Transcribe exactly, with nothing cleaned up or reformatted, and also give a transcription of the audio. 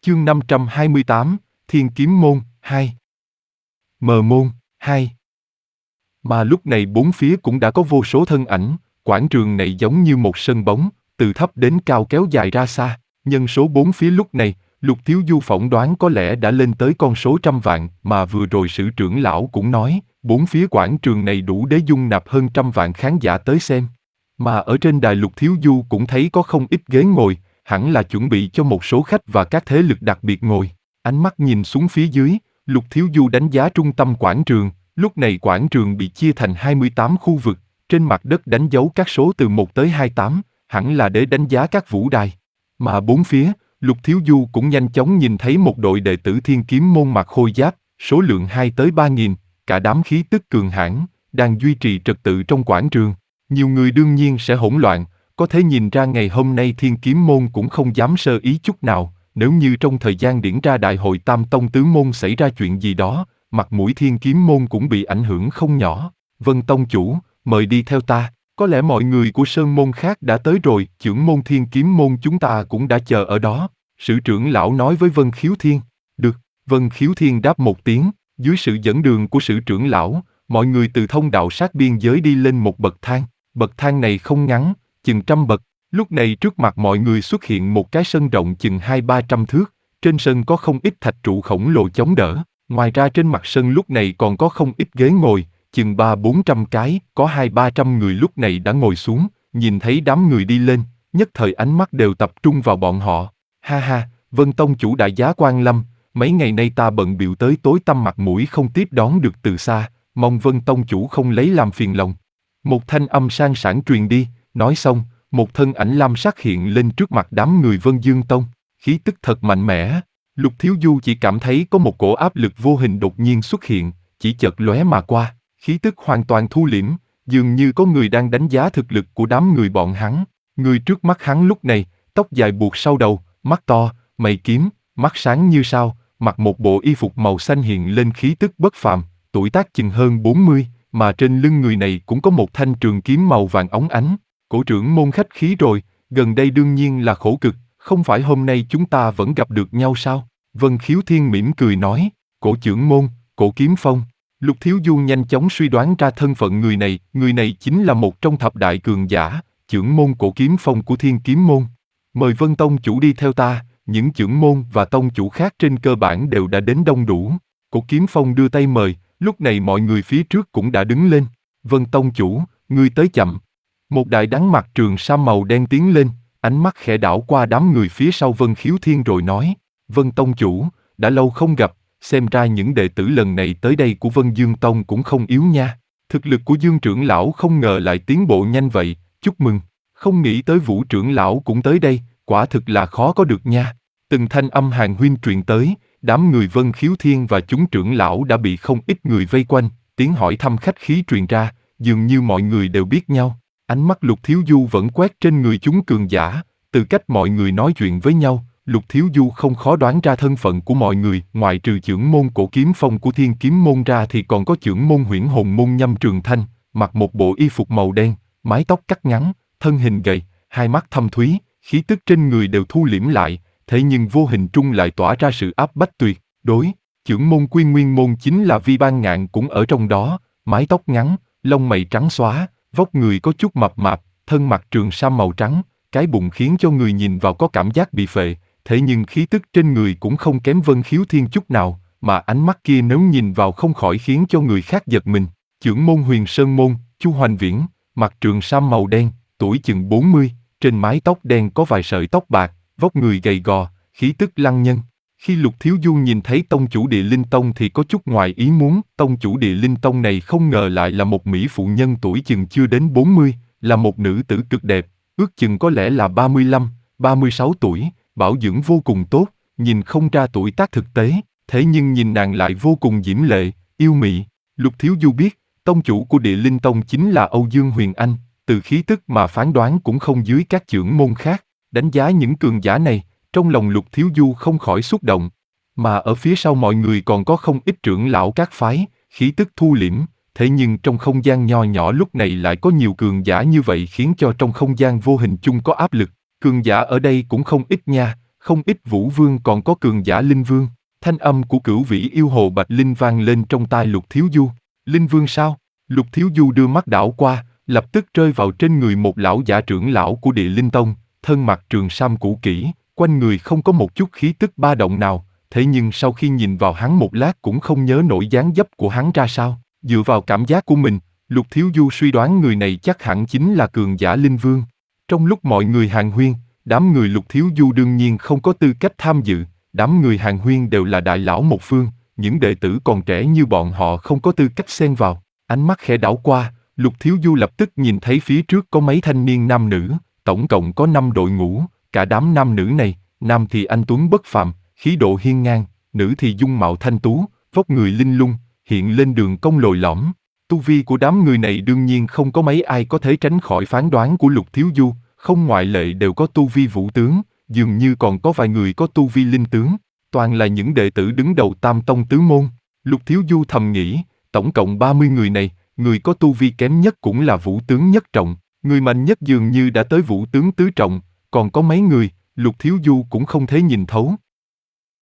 Chương năm trăm hai mươi tám, Thiên Kiếm Môn, hai. Mờ Môn, hai. Mà lúc này bốn phía cũng đã có vô số thân ảnh, quảng trường này giống như một sân bóng, từ thấp đến cao kéo dài ra xa. Nhân số bốn phía lúc này, Lục Thiếu Du phỏng đoán có lẽ đã lên tới con số trăm vạn, mà vừa rồi sử trưởng lão cũng nói, bốn phía quảng trường này đủ để dung nạp hơn trăm vạn khán giả tới xem. Mà ở trên đài Lục Thiếu Du cũng thấy có không ít ghế ngồi, hẳn là chuẩn bị cho một số khách và các thế lực đặc biệt ngồi. Ánh mắt nhìn xuống phía dưới, Lục Thiếu Du đánh giá trung tâm quảng trường, lúc này quảng trường bị chia thành hai mươi tám khu vực, trên mặt đất đánh dấu các số từ một tới hai mươi tám, hẳn là để đánh giá các vũ đài. Mà bốn phía, Lục Thiếu Du cũng nhanh chóng nhìn thấy một đội đệ tử Thiên Kiếm Môn mặc khôi giáp, số lượng hai tới ba nghìn, cả đám khí tức cường hãn, đang duy trì trật tự trong quảng trường. Nhiều người đương nhiên sẽ hỗn loạn, có thể nhìn ra ngày hôm nay Thiên Kiếm Môn cũng không dám sơ ý chút nào, nếu như trong thời gian diễn ra đại hội Tam Tông Tứ Môn xảy ra chuyện gì đó, mặt mũi Thiên Kiếm Môn cũng bị ảnh hưởng không nhỏ. Vân Tông chủ, mời đi theo ta, có lẽ mọi người của Sơn Môn khác đã tới rồi, trưởng môn Thiên Kiếm Môn chúng ta cũng đã chờ ở đó. Sử trưởng lão nói với Vân Khiếu Thiên. Được, Vân Khiếu Thiên đáp một tiếng, dưới sự dẫn đường của sử trưởng lão, mọi người từ thông đạo sát biên giới đi lên một bậc thang. Bậc thang này không ngắn, chừng trăm bậc. Lúc này trước mặt mọi người xuất hiện một cái sân rộng chừng hai ba trăm thước, trên sân có không ít thạch trụ khổng lồ chống đỡ. Ngoài ra trên mặt sân lúc này còn có không ít ghế ngồi, chừng ba bốn trăm cái, có hai ba trăm người lúc này đã ngồi xuống, nhìn thấy đám người đi lên, nhất thời ánh mắt đều tập trung vào bọn họ. Ha ha, Vân Tông chủ đại giá quan lâm, mấy ngày nay ta bận bịu tới tối tăm mặt mũi không tiếp đón được từ xa, mong Vân Tông chủ không lấy làm phiền lòng. Một thanh âm sang sảng truyền đi, nói xong, một thân ảnh lam sắc hiện lên trước mặt đám người Vân Dương Tông, khí tức thật mạnh mẽ. Lục Thiếu Du chỉ cảm thấy có một cổ áp lực vô hình đột nhiên xuất hiện, chỉ chợt lóe mà qua, khí tức hoàn toàn thu liễm, dường như có người đang đánh giá thực lực của đám người bọn hắn. Người trước mắt hắn lúc này, tóc dài buộc sau đầu, mắt to, mày kiếm, mắt sáng như sao, mặc một bộ y phục màu xanh hiện lên khí tức bất phàm, tuổi tác chừng hơn bốn mươi, mà trên lưng người này cũng có một thanh trường kiếm màu vàng óng ánh. Cổ trưởng môn khách khí rồi, gần đây đương nhiên là khổ cực, không phải hôm nay chúng ta vẫn gặp được nhau sao? Vân Khiếu Thiên mỉm cười nói, cổ trưởng môn, cổ kiếm phong. Lục Thiếu Du nhanh chóng suy đoán ra thân phận người này, người này chính là một trong thập đại cường giả, trưởng môn cổ kiếm phong của Thiên Kiếm Môn. Mời Vân Tông chủ đi theo ta, những trưởng môn và tông chủ khác trên cơ bản đều đã đến đông đủ. Cổ kiếm phong đưa tay mời, lúc này mọi người phía trước cũng đã đứng lên. Vân Tông chủ, ngươi tới chậm. Một đại đắng mặc trường sa màu đen tiến lên, ánh mắt khẽ đảo qua đám người phía sau Vân Khiếu Thiên rồi nói, Vân Tông chủ, đã lâu không gặp, xem ra những đệ tử lần này tới đây của Vân Dương Tông cũng không yếu nha. Thực lực của Dương trưởng lão không ngờ lại tiến bộ nhanh vậy, chúc mừng. Không nghĩ tới Vũ trưởng lão cũng tới đây, quả thực là khó có được nha. Từng thanh âm hàn huyên truyền tới, đám người Vân Khiếu Thiên và chúng trưởng lão đã bị không ít người vây quanh, tiếng hỏi thăm khách khí truyền ra, dường như mọi người đều biết nhau. Ánh mắt Lục Thiếu Du vẫn quét trên người chúng cường giả, từ cách mọi người nói chuyện với nhau, Lục Thiếu Du không khó đoán ra thân phận của mọi người, ngoại trừ trưởng môn cổ kiếm phong của Thiên Kiếm Môn ra thì còn có trưởng môn Huyễn Hồn Môn Nhâm Trường Thanh, mặc một bộ y phục màu đen, mái tóc cắt ngắn, thân hình gầy, hai mắt thâm thúy, khí tức trên người đều thu liễm lại, thế nhưng vô hình trung lại tỏa ra sự áp bách tuyệt đối. Trưởng môn Quy Nguyên Môn chính là Vi Ban Ngạn cũng ở trong đó, mái tóc ngắn, lông mày trắng xóa, vóc người có chút mập mạp, thân mặc trường sa màu trắng, cái bụng khiến cho người nhìn vào có cảm giác bị phệ, thế nhưng khí tức trên người cũng không kém Vân Khiếu Thiên chút nào, mà ánh mắt kia nếu nhìn vào không khỏi khiến cho người khác giật mình. Trưởng môn Huyền Sơn Môn, Chu Hoành Viễn, mặc trường sa màu đen, tuổi chừng bốn mươi, trên mái tóc đen có vài sợi tóc bạc, vóc người gầy gò, khí tức lăng nhân. Khi Lục Thiếu Du nhìn thấy tông chủ Địa Linh Tông thì có chút ngoài ý muốn, tông chủ Địa Linh Tông này không ngờ lại là một mỹ phụ nhân tuổi chừng chưa đến bốn mươi, là một nữ tử cực đẹp, ước chừng có lẽ là ba mươi lăm, ba mươi sáu tuổi, bảo dưỡng vô cùng tốt, nhìn không ra tuổi tác thực tế, thế nhưng nhìn nàng lại vô cùng diễm lệ, yêu mị. Lục Thiếu Du biết, tông chủ của Địa Linh Tông chính là Âu Dương Huyền Anh, từ khí tức mà phán đoán cũng không dưới các trưởng môn khác, đánh giá những cường giả này, trong lòng Lục Thiếu Du không khỏi xúc động. Mà ở phía sau mọi người còn có không ít trưởng lão các phái, khí tức thu liễm, thế nhưng trong không gian nho nhỏ lúc này lại có nhiều cường giả như vậy khiến cho trong không gian vô hình chung có áp lực. Cường giả ở đây cũng không ít nha, không ít vũ vương còn có cường giả linh vương. Thanh âm của cửu vĩ yêu hồ Bạch Linh vang lên trong tai Lục Thiếu Du. Linh vương sao? Lục Thiếu Du đưa mắt đảo qua, lập tức rơi vào trên người một lão giả trưởng lão của Địa Linh Tông, thân mặc trường sam cũ kỹ, quanh người không có một chút khí tức ba động nào, thế nhưng sau khi nhìn vào hắn một lát cũng không nhớ nổi dáng dấp của hắn ra sao. Dựa vào cảm giác của mình, Lục Thiếu Du suy đoán người này chắc hẳn chính là cường giả linh vương. Trong lúc mọi người hàn huyên, đám người Lục Thiếu Du đương nhiên không có tư cách tham dự, đám người hàn huyên đều là đại lão một phương, những đệ tử còn trẻ như bọn họ không có tư cách xen vào. Ánh mắt khẽ đảo qua, Lục Thiếu Du lập tức nhìn thấy phía trước có mấy thanh niên nam nữ, tổng cộng có năm đội ngũ, cả đám nam nữ này, nam thì anh tuấn bất phàm, khí độ hiên ngang, nữ thì dung mạo thanh tú, vóc người linh lung, hiện lên đường cong lồi lõm. Tu vi của đám người này đương nhiên không có mấy ai có thể tránh khỏi phán đoán của Lục Thiếu Du, không ngoại lệ đều có tu vi vũ tướng, dường như còn có vài người có tu vi linh tướng, toàn là những đệ tử đứng đầu Tam Tông tứ môn. Lục Thiếu Du thầm nghĩ, tổng cộng ba mươi người này, người có tu vi kém nhất cũng là vũ tướng nhất trọng, người mạnh nhất dường như đã tới vũ tướng tứ trọng, còn có mấy người, Lục Thiếu Du cũng không thể nhìn thấu.